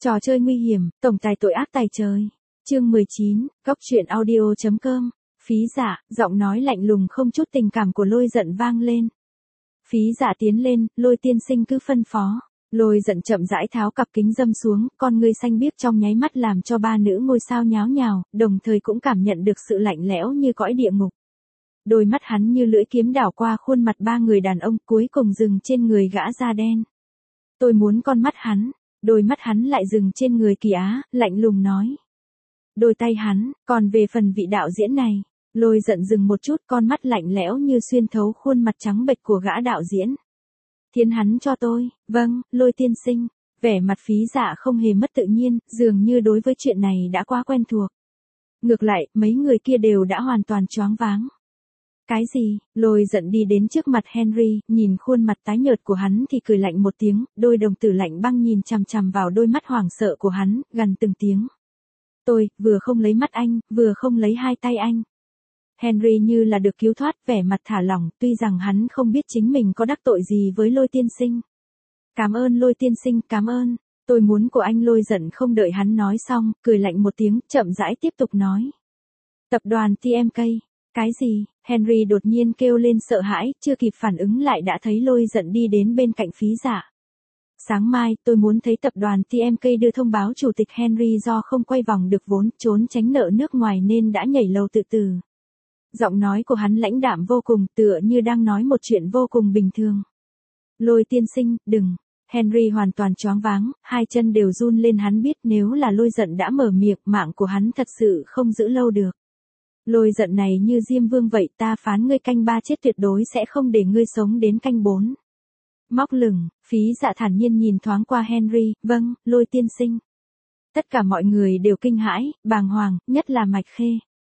Trò chơi nguy hiểm, tổng tài tội ác tài trời. Chương 19, góc truyện audio.com. Phí Dạ, giọng nói lạnh lùng không chút tình cảm của Lôi Giận vang lên. Phí Dạ tiến lên, Lôi tiên sinh cứ phân phó. Lôi Giận chậm rãi tháo cặp kính râm xuống, con ngươi xanh biếc trong nháy mắt làm cho ba nữ ngôi sao nháo nhào, đồng thời cũng cảm nhận được sự lạnh lẽo như cõi địa ngục. Đôi mắt hắn như lưỡi kiếm đảo qua khuôn mặt ba người đàn ông, cuối cùng dừng trên người gã da đen. Tôi muốn con mắt hắn. Đôi mắt hắn lại dừng trên người Kỳ Á, lạnh lùng nói. Đôi tay hắn, còn về phần vị đạo diễn này, Lôi Giận dừng một chút, con mắt lạnh lẽo như xuyên thấu khuôn mặt trắng bệch của gã đạo diễn. Thiến hắn cho tôi, vâng, Lôi tiên sinh. Vẻ mặt Phí Dạ không hề mất tự nhiên, dường như đối với chuyện này đã quá quen thuộc. Ngược lại, mấy người kia đều đã hoàn toàn choáng váng. Cái gì? Lôi Giận đi đến trước mặt Henry, nhìn khuôn mặt tái nhợt của hắn thì cười lạnh một tiếng, đôi đồng tử lạnh băng nhìn chằm chằm vào đôi mắt hoảng sợ của hắn, gằn từng tiếng. Tôi, vừa không lấy mắt anh, vừa không lấy hai tay anh. Henry như là được cứu thoát, vẻ mặt thả lỏng, tuy rằng hắn không biết chính mình có đắc tội gì với Lôi tiên sinh. Cảm ơn Lôi tiên sinh, cảm ơn. Tôi muốn của anh. Lôi Giận không đợi hắn nói xong, cười lạnh một tiếng, chậm rãi tiếp tục nói. Tập đoàn TMK. Cái gì? Henry đột nhiên kêu lên sợ hãi, chưa kịp phản ứng lại đã thấy Lôi Giận đi đến bên cạnh Phí Dạ. Sáng mai, tôi muốn thấy tập đoàn TMK đưa thông báo chủ tịch Henry do không quay vòng được vốn, trốn tránh nợ nước ngoài nên đã nhảy lầu tự tử. Giọng nói của hắn lãnh đạm vô cùng, tựa như đang nói một chuyện vô cùng bình thường. Lôi tiên sinh, đừng. Henry hoàn toàn choáng váng, hai chân đều run lên, hắn biết nếu là Lôi Giận đã mở miệng, mạng của hắn thật sự không giữ lâu được. Lôi Giận này như Diêm Vương vậy, ta phán ngươi canh 3 chết tuyệt đối sẽ không để ngươi sống đến canh 4. Móc lửng, Phí Dạ thản nhiên nhìn thoáng qua Henry, vâng, Lôi tiên sinh. Tất cả mọi người đều kinh hãi, bàng hoàng, nhất là Mạch Khê.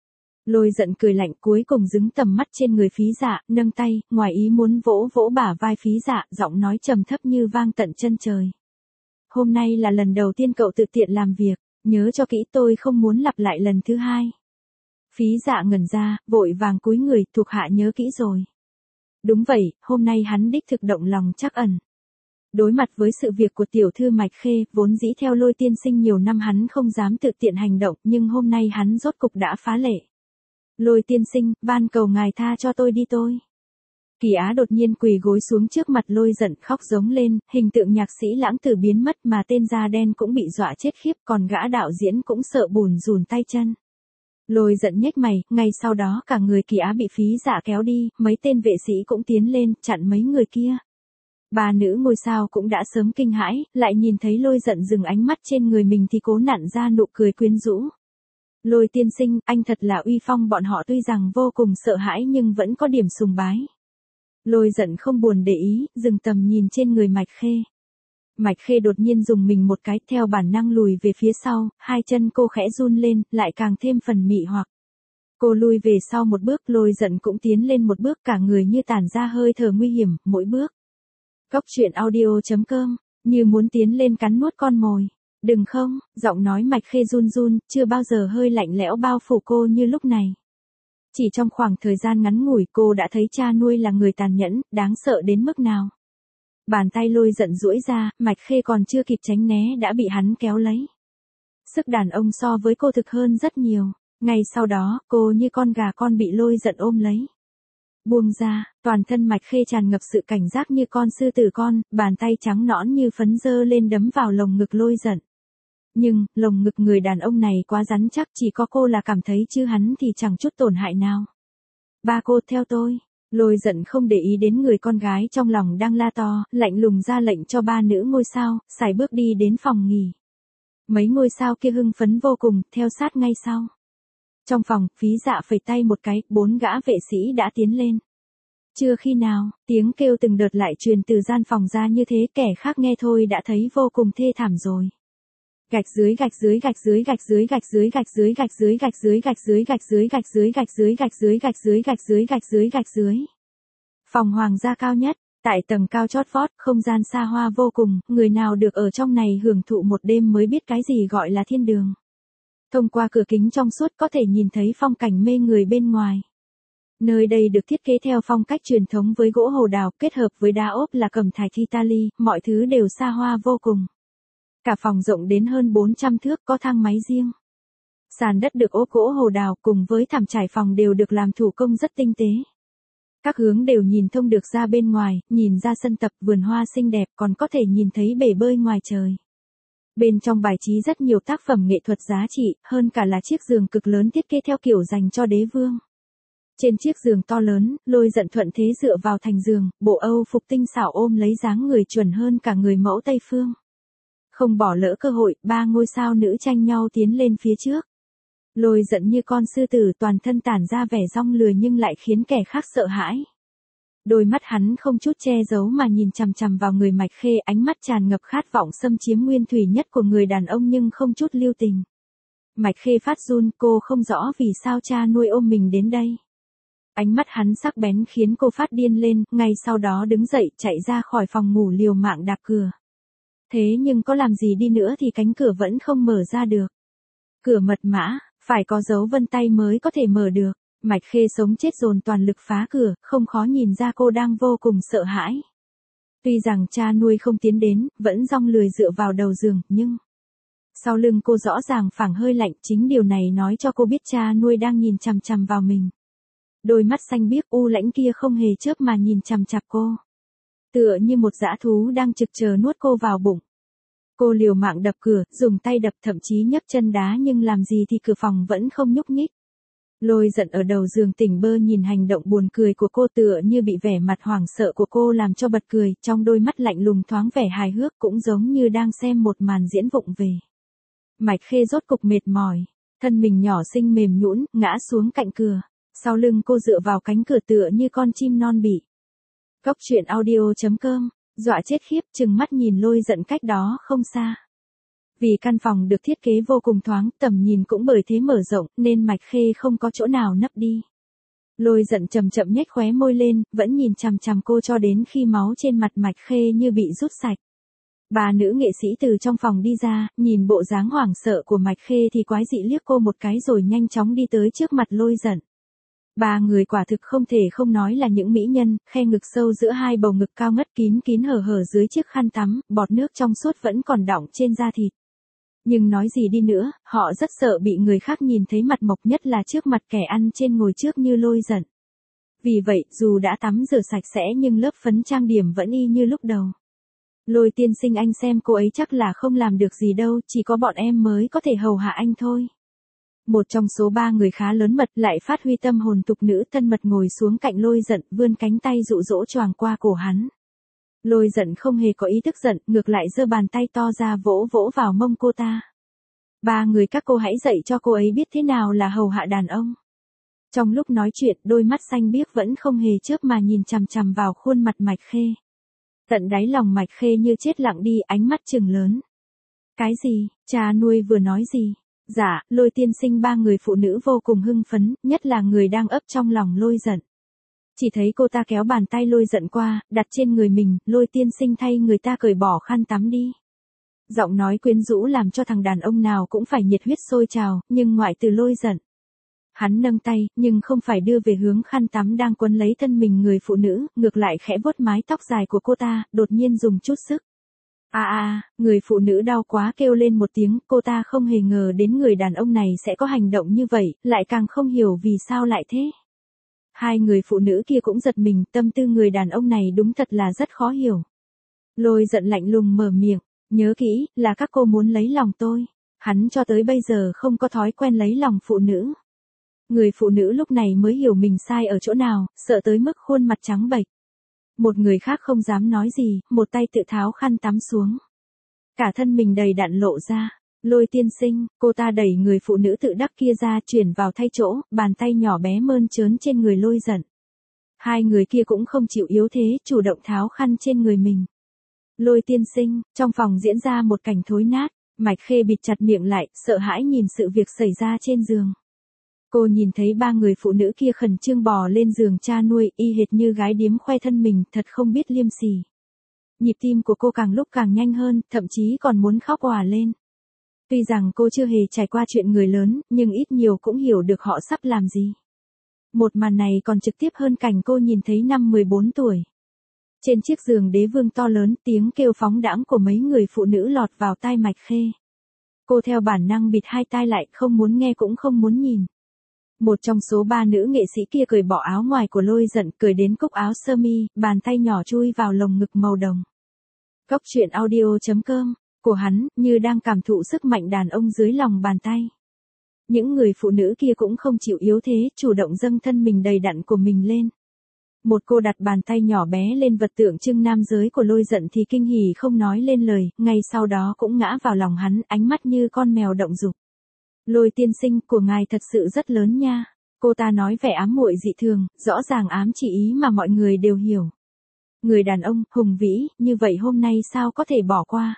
Lôi Giận cười lạnh, cuối cùng dứng tầm mắt trên người Phí Dạ, nâng tay, ngoài ý muốn vỗ vỗ bả vai Phí Dạ, giọng nói trầm thấp như vang tận chân trời. Hôm nay là lần đầu tiên cậu tự tiện làm việc, nhớ cho kỹ, tôi không muốn lặp lại lần thứ hai. Phí Dạ ngẩn ra, vội vàng cúi người, thuộc hạ nhớ kỹ rồi. Đúng vậy, hôm nay hắn đích thực động lòng trắc ẩn. Đối mặt với sự việc của tiểu thư Mạch Khê, vốn dĩ theo Lôi tiên sinh nhiều năm hắn không dám tự tiện hành động, nhưng hôm nay hắn rốt cục đã phá lệ. Lôi tiên sinh, van cầu ngài tha cho tôi đi tôi. Kỳ Á đột nhiên quỳ gối xuống trước mặt Lôi Giận, khóc giống lên, hình tượng nhạc sĩ lãng tử biến mất mà tên da đen cũng bị dọa chết khiếp, còn gã đạo diễn cũng sợ bùn rùn tay chân. Lôi Giận nhếch mày, ngay sau đó cả người Kỳ Á bị Phí Dạ kéo đi, mấy tên vệ sĩ cũng tiến lên, chặn mấy người kia. Ba nữ ngôi sao cũng đã sớm kinh hãi, lại nhìn thấy Lôi Giận dừng ánh mắt trên người mình thì cố nặn ra nụ cười quyến rũ. Lôi tiên sinh, anh thật là uy phong, bọn họ tuy rằng vô cùng sợ hãi nhưng vẫn có điểm sùng bái. Lôi Giận không buồn để ý, dừng tầm nhìn trên người Mạch Khê. Mạch Khê đột nhiên dùng mình một cái, theo bản năng lùi về phía sau, hai chân cô khẽ run lên, lại càng thêm phần mị hoặc. Cô lùi về sau một bước, Lôi Giận cũng tiến lên một bước, cả người như tản ra hơi thở nguy hiểm, mỗi bước. Góc truyện audio.com, như muốn tiến lên cắn nuốt con mồi. Đừng không, giọng nói Mạch Khê run run, chưa bao giờ hơi lạnh lẽo bao phủ cô như lúc này. Chỉ trong khoảng thời gian ngắn ngủi cô đã thấy cha nuôi là người tàn nhẫn, đáng sợ đến mức nào. Bàn tay Lôi Giận duỗi ra, Mạch Khê còn chưa kịp tránh né đã bị hắn kéo lấy. Sức đàn ông so với cô thực hơn rất nhiều. Ngay sau đó, cô như con gà con bị Lôi Giận ôm lấy. Buông ra, toàn thân Mạch Khê tràn ngập sự cảnh giác như con sư tử con, bàn tay trắng nõn như phấn dơ lên đấm vào lồng ngực Lôi Giận. Nhưng, lồng ngực người đàn ông này quá rắn chắc, chỉ có cô là cảm thấy chứ hắn thì chẳng chút tổn hại nào. Ba cô theo tôi. Lôi Giận không để ý đến người con gái trong lòng đang la to, lạnh lùng ra lệnh cho ba nữ ngôi sao, sải bước đi đến phòng nghỉ. Mấy ngôi sao kia hưng phấn vô cùng, theo sát ngay sau. Trong phòng, Phí Dạ phẩy tay một cái, 4 gã vệ sĩ đã tiến lên. Chưa khi nào, tiếng kêu từng đợt lại truyền từ gian phòng ra như thế, kẻ khác nghe thôi đã thấy vô cùng thê thảm rồi. Gạch dưới gạch dưới gạch dưới gạch dưới gạch dưới gạch dưới gạch dưới gạch dưới gạch dưới gạch dưới gạch dưới gạch dưới gạch dưới gạch dưới gạch dưới gạch dưới gạch dưới. Phòng hoàng gia cao nhất, tại tầng cao chót vót, không gian xa hoa vô cùng, người nào được ở trong này hưởng thụ một đêm mới biết cái gì gọi là thiên đường. Thông qua cửa kính trong suốt có thể nhìn thấy phong cảnh mê người bên ngoài. Nơi đây được thiết kế theo phong cách truyền thống với gỗ hồ đào, kết hợp với đá ốp là cẩm thạch Italy, mọi thứ đều xa hoa vô cùng. Cả phòng rộng đến hơn 400 thước, có thang máy riêng. Sàn đất được ốp gỗ hồ đào cùng với thảm trải phòng đều được làm thủ công rất tinh tế. Các hướng đều nhìn thông được ra bên ngoài, nhìn ra sân tập, vườn hoa xinh đẹp, còn có thể nhìn thấy bể bơi ngoài trời. Bên trong bài trí rất nhiều tác phẩm nghệ thuật giá trị, hơn cả là chiếc giường cực lớn thiết kế theo kiểu dành cho đế vương. Trên chiếc giường to lớn, Lôi Dận thuận thế dựa vào thành giường, bộ Âu phục tinh xảo ôm lấy dáng người chuẩn hơn cả người mẫu Tây Phương. Không bỏ lỡ cơ hội, ba ngôi sao nữ tranh nhau tiến lên phía trước. Lôi Dận như con sư tử, toàn thân tản ra vẻ rong lười nhưng lại khiến kẻ khác sợ hãi. Đôi mắt hắn không chút che giấu mà nhìn chằm chằm vào người Mạch Khê, ánh mắt tràn ngập khát vọng xâm chiếm nguyên thủy nhất của người đàn ông nhưng không chút lưu tình. Mạch Khê phát run, cô không rõ vì sao cha nuôi ôm mình đến đây. Ánh mắt hắn sắc bén khiến cô phát điên lên, ngay sau đó đứng dậy chạy ra khỏi phòng ngủ liều mạng đạp cửa. Thế nhưng có làm gì đi nữa thì cánh cửa vẫn không mở ra được. Cửa mật mã, phải có dấu vân tay mới có thể mở được. Mạch Khê sống chết dồn toàn lực phá cửa, không khó nhìn ra cô đang vô cùng sợ hãi. Tuy rằng cha nuôi không tiến đến, vẫn rong lười dựa vào đầu giường, nhưng sau lưng cô rõ ràng phảng hơi lạnh, chính điều này nói cho cô biết cha nuôi đang nhìn chằm chằm vào mình. Đôi mắt xanh biếc u lãnh kia không hề chớp mà nhìn chằm chằm cô. Tựa như một dã thú đang trực chờ nuốt cô vào bụng. Cô liều mạng đập cửa, dùng tay đập thậm chí nhấc chân đá nhưng làm gì thì cửa phòng vẫn không nhúc nhích. Lôi Dận ở đầu giường tỉnh bơ nhìn hành động buồn cười của cô, tựa như bị vẻ mặt hoảng sợ của cô làm cho bật cười, trong đôi mắt lạnh lùng thoáng vẻ hài hước, cũng giống như đang xem một màn diễn vụng về. Mạch Khê rốt cục mệt mỏi, thân mình nhỏ xinh mềm nhũn, ngã xuống cạnh cửa, sau lưng cô dựa vào cánh cửa tựa như con chim non bị. Cốc truyện audio.com, dọa chết khiếp, chừng mắt nhìn Lôi Dận cách đó không xa. Vì căn phòng được thiết kế vô cùng thoáng, tầm nhìn cũng bởi thế mở rộng, nên Mạch Khê không có chỗ nào nấp đi. Lôi Dận chậm chậm nhếch khóe môi lên, vẫn nhìn chằm chằm cô cho đến khi máu trên mặt Mạch Khê như bị rút sạch. Ba nữ nghệ sĩ từ trong phòng đi ra, nhìn bộ dáng hoảng sợ của Mạch Khê thì quái dị liếc cô một cái rồi nhanh chóng đi tới trước mặt Lôi Dận. Ba người quả thực không thể không nói là những mỹ nhân, khe ngực sâu giữa hai bầu ngực cao ngất kín kín hở hở dưới chiếc khăn tắm, bọt nước trong suốt vẫn còn đọng trên da thịt. Nhưng nói gì đi nữa, họ rất sợ bị người khác nhìn thấy mặt mộc, nhất là trước mặt kẻ ăn trên ngồi trước như Lôi Dận. Vì vậy, dù đã tắm rửa sạch sẽ nhưng lớp phấn trang điểm vẫn y như lúc đầu. Lôi tiên sinh, anh xem cô ấy chắc là không làm được gì đâu, chỉ có bọn em mới có thể hầu hạ anh thôi. Một trong số ba người khá lớn mật lại phát huy tâm hồn tục nữ thân mật ngồi xuống cạnh Lôi Dận, vươn cánh tay dụ dỗ choàng qua cổ hắn. Lôi Dận không hề có ý tức giận, ngược lại giơ bàn tay to ra vỗ vỗ vào mông cô ta. Ba người các cô hãy dạy cho cô ấy biết thế nào là hầu hạ đàn ông. Trong lúc nói chuyện, đôi mắt xanh biếc vẫn không hề chớp mà nhìn chằm chằm vào khuôn mặt Mạch Khê. Tận đáy lòng Mạch Khê như chết lặng đi, ánh mắt trừng lớn. Cái gì, cha nuôi vừa nói gì? Dạ, Lôi tiên sinh. Ba người phụ nữ vô cùng hưng phấn, nhất là người đang ấp trong lòng Lôi Dận. Chỉ thấy cô ta kéo bàn tay Lôi Dận qua, đặt trên người mình, Lôi tiên sinh thay người ta cởi bỏ khăn tắm đi. Giọng nói quyến rũ làm cho thằng đàn ông nào cũng phải nhiệt huyết sôi trào, nhưng ngoại trừ Lôi Dận. Hắn nâng tay, nhưng không phải đưa về hướng khăn tắm đang quấn lấy thân mình người phụ nữ, ngược lại khẽ vuốt mái tóc dài của cô ta, đột nhiên dùng chút sức. Người phụ nữ đau quá kêu lên một tiếng, cô ta không hề ngờ đến người đàn ông này sẽ có hành động như vậy, lại càng không hiểu vì sao lại thế. Hai người phụ nữ kia cũng giật mình, tâm tư người đàn ông này đúng thật là rất khó hiểu. Lôi Dận lạnh lùng mở miệng, nhớ kỹ, là các cô muốn lấy lòng tôi. Hắn cho tới bây giờ không có thói quen lấy lòng phụ nữ. Người phụ nữ lúc này mới hiểu mình sai ở chỗ nào, sợ tới mức khuôn mặt trắng bệch. Một người khác không dám nói gì, một tay tự tháo khăn tắm xuống. Cả thân mình đầy đặn lộ ra. Lôi tiên sinh, cô ta đẩy người phụ nữ tự đắc kia ra, chuyển vào thay chỗ, bàn tay nhỏ bé mơn trớn trên người Lôi Dận. Hai người kia cũng không chịu yếu thế, chủ động tháo khăn trên người mình. Lôi tiên sinh, trong phòng diễn ra một cảnh thối nát, Mạch Khê bịt chặt miệng lại, sợ hãi nhìn sự việc xảy ra trên giường. Cô nhìn thấy ba người phụ nữ kia khẩn trương bò lên giường cha nuôi, y hệt như gái điếm khoe thân mình, thật không biết liêm sỉ. Nhịp tim của cô càng lúc càng nhanh hơn, thậm chí còn muốn khóc òa lên. Tuy rằng cô chưa hề trải qua chuyện người lớn, nhưng ít nhiều cũng hiểu được họ sắp làm gì. Một màn này còn trực tiếp hơn cảnh cô nhìn thấy năm 14 tuổi. Trên chiếc giường đế vương to lớn, tiếng kêu phóng đãng của mấy người phụ nữ lọt vào tai Mạch Khê. Cô theo bản năng bịt hai tai lại, không muốn nghe cũng không muốn nhìn. Một trong số 3 nữ nghệ sĩ kia cởi bỏ áo ngoài của Lôi Giận, cởi đến cúc áo sơ mi, bàn tay nhỏ chui vào lồng ngực màu đồng. Góc truyện audio.com của hắn, như đang cảm thụ sức mạnh đàn ông dưới lòng bàn tay. Những người phụ nữ kia cũng không chịu yếu thế, chủ động dâng thân mình đầy đặn của mình lên. Một cô đặt bàn tay nhỏ bé lên vật tượng trưng nam giới của Lôi Giận thì kinh hỉ không nói lên lời, ngay sau đó cũng ngã vào lòng hắn, ánh mắt như con mèo động dục. Lôi tiên sinh, của ngài thật sự rất lớn nha. Cô ta nói vẻ ám muội dị thường, rõ ràng ám chỉ ý mà mọi người đều hiểu. Người đàn ông, hùng vĩ, như vậy hôm nay sao có thể bỏ qua.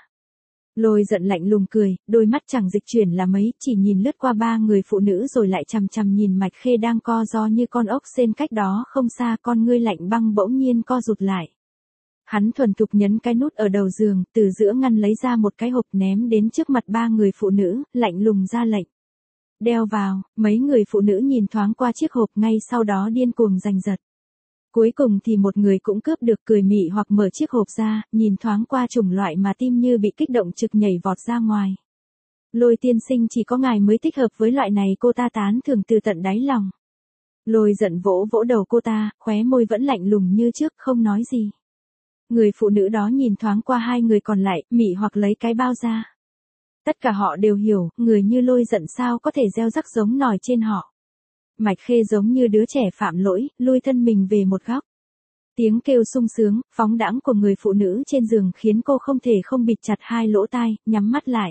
Lôi Giận lạnh lùng cười, đôi mắt chẳng dịch chuyển là mấy, chỉ nhìn lướt qua 3 người phụ nữ rồi lại chằm chằm nhìn Mạch Khê đang co ro như con ốc sên cách đó không xa, con ngươi lạnh băng bỗng nhiên co rụt lại. Hắn thuần thục nhấn cái nút ở đầu giường, từ giữa ngăn lấy ra một cái hộp ném đến trước mặt 3 người phụ nữ, lạnh lùng ra lệnh. Đeo vào, mấy người phụ nữ nhìn thoáng qua chiếc hộp ngay sau đó điên cuồng giành giật. Cuối cùng thì một người cũng cướp được, cười mị hoặc mở chiếc hộp ra, nhìn thoáng qua chủng loại mà tim như bị kích động trực nhảy vọt ra ngoài. Lôi tiên sinh, chỉ có ngài mới thích hợp với loại này, cô ta tán thưởng từ tận đáy lòng. Lôi Giận vỗ vỗ đầu cô ta, khóe môi vẫn lạnh lùng như trước, không nói gì. Người phụ nữ đó nhìn thoáng qua 2 người còn lại, mị hoặc lấy cái bao ra. Tất cả họ đều hiểu, người như Lôi Giận sao có thể gieo rắc giống nòi trên họ. Mạch Khê giống như đứa trẻ phạm lỗi, lui thân mình về một góc. Tiếng kêu sung sướng, phóng đãng của người phụ nữ trên giường khiến cô không thể không bịt chặt 2 lỗ tai, nhắm mắt lại.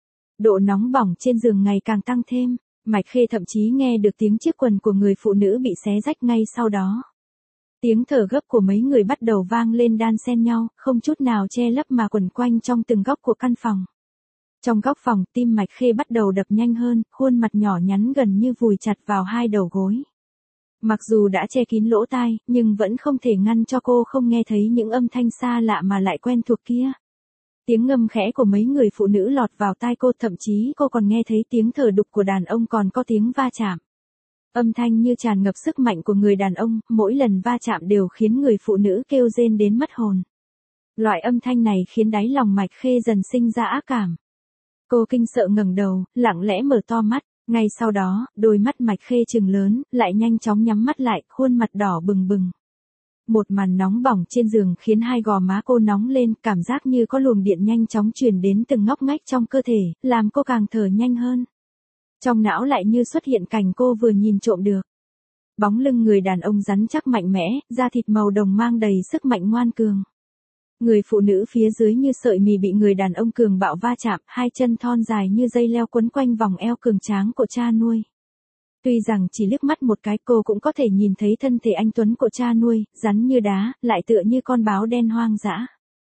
Độ nóng bỏng trên giường ngày càng tăng thêm, Mạch Khê thậm chí nghe được tiếng chiếc quần của người phụ nữ bị xé rách ngay sau đó. Tiếng thở gấp của mấy người bắt đầu vang lên đan xen nhau, không chút nào che lấp mà quẩn quanh trong từng góc của căn phòng. Trong góc phòng, tim Mạch Khê bắt đầu đập nhanh hơn, khuôn mặt nhỏ nhắn gần như vùi chặt vào 2 đầu gối. Mặc dù đã che kín lỗ tai, nhưng vẫn không thể ngăn cho cô không nghe thấy những âm thanh xa lạ mà lại quen thuộc kia. Tiếng ngâm khẽ của mấy người phụ nữ lọt vào tai cô, thậm chí cô còn nghe thấy tiếng thở đục của đàn ông, còn có tiếng va chạm. Âm thanh như tràn ngập sức mạnh của người đàn ông, mỗi lần va chạm đều khiến người phụ nữ kêu rên đến mất hồn. Loại âm thanh này khiến đáy lòng Mạch Khê dần sinh ra ác cảm. Cô kinh sợ ngẩng đầu, lặng lẽ mở to mắt, ngay sau đó, đôi mắt Mạch Khê trừng lớn, lại nhanh chóng nhắm mắt lại, khuôn mặt đỏ bừng bừng. Một màn nóng bỏng trên giường khiến 2 gò má cô nóng lên, cảm giác như có luồng điện nhanh chóng truyền đến từng ngóc ngách trong cơ thể, làm cô càng thở nhanh hơn. Trong não lại như xuất hiện cảnh cô vừa nhìn trộm được. Bóng lưng người đàn ông rắn chắc mạnh mẽ, da thịt màu đồng mang đầy sức mạnh ngoan cường. Người phụ nữ phía dưới như sợi mì bị người đàn ông cường bạo va chạm, 2 chân thon dài như dây leo quấn quanh vòng eo cường tráng của cha nuôi. Tuy rằng chỉ liếc mắt một cái cô cũng có thể nhìn thấy thân thể anh tuấn của cha nuôi, rắn như đá, lại tựa như con báo đen hoang dã.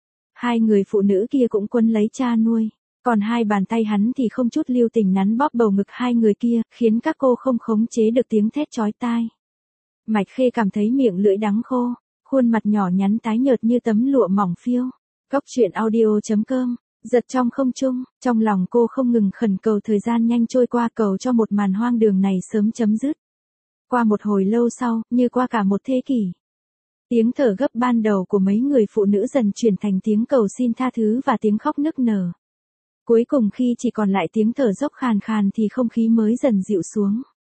2 người phụ nữ kia cũng quấn lấy cha nuôi, còn 2 bàn tay hắn thì không chút lưu tình nắn bóp bầu ngực 2 người kia, khiến các cô không khống chế được tiếng thét chói tai. Mạch Khê cảm thấy miệng lưỡi đắng khô, khuôn mặt nhỏ nhắn tái nhợt như tấm lụa mỏng phiêu. Góc truyện audio.com, giật trong không trung, trong lòng cô không ngừng khẩn cầu thời gian nhanh trôi qua, cầu cho một màn hoang đường này sớm chấm dứt. Qua một hồi lâu sau, như qua cả một thế kỷ. Tiếng thở gấp ban đầu của mấy người phụ nữ dần chuyển thành tiếng cầu xin tha thứ và tiếng khóc nức nở. Cuối cùng khi chỉ còn lại tiếng thở dốc khàn khàn thì không khí mới dần dịu xuống.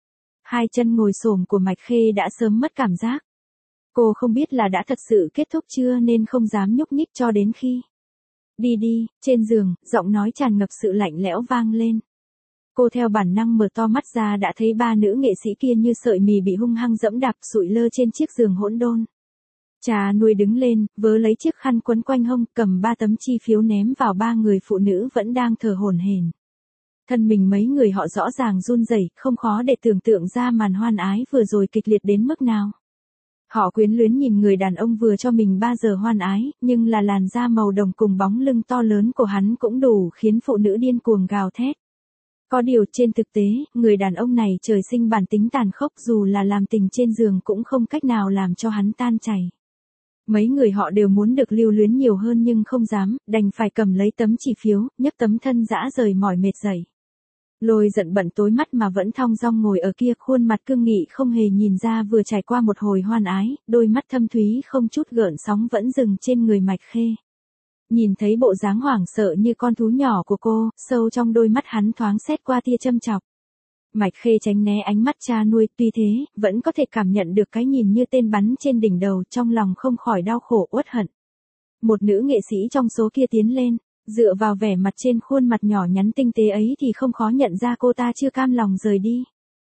2 chân ngồi xổm của Mạch Khê đã sớm mất cảm giác. Cô không biết là đã thật sự kết thúc chưa nên không dám nhúc nhích cho đến khi. Đi đi, trên giường, giọng nói tràn ngập sự lạnh lẽo vang lên. Cô theo bản năng mở to mắt ra đã thấy 3 nữ nghệ sĩ kia như sợi mì bị hung hăng dẫm đạp sụi lơ trên chiếc giường hỗn đôn. Cha nuôi đứng lên, vớ lấy chiếc khăn quấn quanh hông, cầm 3 tấm chi phiếu ném vào 3 người phụ nữ vẫn đang thở hổn hển. Thân mình mấy người họ rõ ràng run rẩy, không khó để tưởng tượng ra màn hoan ái vừa rồi kịch liệt đến mức nào. Họ quyến luyến nhìn người đàn ông vừa cho mình 3 giờ hoan ái, nhưng là làn da màu đồng cùng bóng lưng to lớn của hắn cũng đủ khiến phụ nữ điên cuồng gào thét. Có điều trên thực tế, người đàn ông này trời sinh bản tính tàn khốc, dù là làm tình trên giường cũng không cách nào làm cho hắn tan chảy. Mấy người họ đều muốn được lưu luyến nhiều hơn nhưng không dám, đành phải cầm lấy tấm chỉ phiếu, nhấc tấm thân dã rời mỏi mệt dậy. Lôi giận bận tối mắt mà vẫn thong dong ngồi ở kia, khuôn mặt cương nghị không hề nhìn ra vừa trải qua một hồi hoan ái, đôi mắt thâm thúy không chút gợn sóng vẫn dừng trên người Mạch Khê. Nhìn thấy bộ dáng hoảng sợ như con thú nhỏ của cô, sâu trong đôi mắt hắn thoáng xét qua tia châm chọc. Mạch Khê tránh né ánh mắt cha nuôi, tuy thế, vẫn có thể cảm nhận được cái nhìn như tên bắn trên đỉnh đầu, trong lòng không khỏi đau khổ uất hận. Một nữ nghệ sĩ trong số kia tiến lên, dựa vào vẻ mặt trên khuôn mặt nhỏ nhắn tinh tế ấy thì không khó nhận ra cô ta chưa cam lòng rời đi.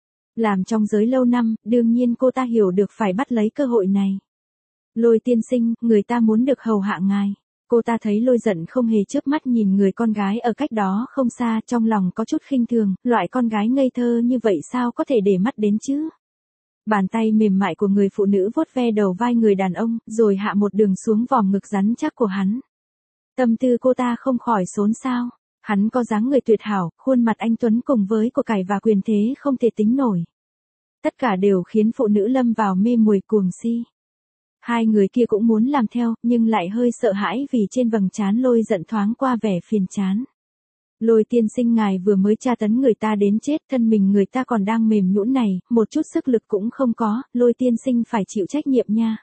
Làm trong giới lâu năm, đương nhiên cô ta hiểu được phải bắt lấy cơ hội này. Lôi tiên sinh, người ta muốn được hầu hạ ngài. Cô ta thấy Lôi giận không hề chớp mắt nhìn người con gái ở cách đó không xa, trong lòng có chút khinh thường, loại con gái ngây thơ như vậy sao có thể để mắt đến chứ. Bàn tay mềm mại của người phụ nữ vuốt ve đầu vai người đàn ông, rồi hạ một đường xuống vòm ngực rắn chắc của hắn. Tâm tư cô ta không khỏi xốn xao. Hắn có dáng người tuyệt hảo, khuôn mặt anh tuấn cùng với của cải và quyền thế không thể tính nổi. Tất cả đều khiến phụ nữ lâm vào mê muội cuồng si. Hai người kia cũng muốn làm theo, nhưng lại hơi sợ hãi vì trên vầng trán Lôi giận thoáng qua vẻ phiền chán. Lôi tiên sinh, ngài vừa mới tra tấn người ta đến chết, thân mình người ta còn đang mềm nhũn này, một chút sức lực cũng không có, Lôi tiên sinh phải chịu trách nhiệm nha.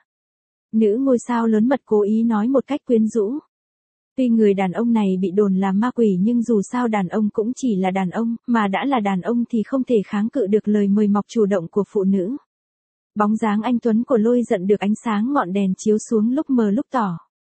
Nữ ngôi sao lớn mật cố ý nói một cách quyến rũ. Tuy người đàn ông này bị đồn là ma quỷ nhưng dù sao đàn ông cũng chỉ là đàn ông, mà đã là đàn ông thì không thể kháng cự được lời mời mọc chủ động của phụ nữ. Bóng dáng anh tuấn của Lôi giận được ánh sáng ngọn đèn chiếu xuống lúc mờ lúc tỏ.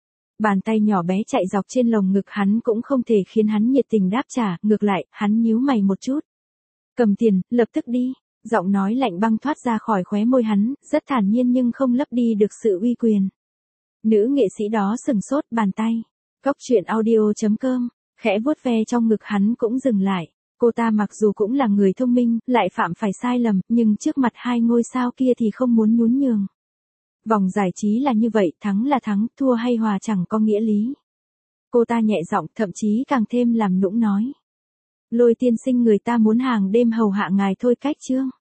Bàn tay nhỏ bé chạy dọc trên lồng ngực hắn cũng không thể khiến hắn nhiệt tình đáp trả, ngược lại, hắn nhíu mày một chút. Cầm tiền, lập tức đi. Giọng nói lạnh băng thoát ra khỏi khóe môi hắn, rất thản nhiên nhưng không lấp đi được sự uy quyền. Nữ nghệ sĩ đó sừng sốt, bàn tay. Góc truyện audio.com, khẽ vuốt ve trong ngực hắn cũng dừng lại. Cô ta mặc dù cũng là người thông minh, lại phạm phải sai lầm, nhưng trước mặt hai ngôi sao kia thì không muốn nhún nhường. Vòng giải trí là như vậy, thắng là thắng, thua hay hòa chẳng có nghĩa lý. Cô ta nhẹ giọng, thậm chí càng thêm làm nũng nói. Lôi tiên sinh, người ta muốn hàng đêm hầu hạ ngài thôi cách chương.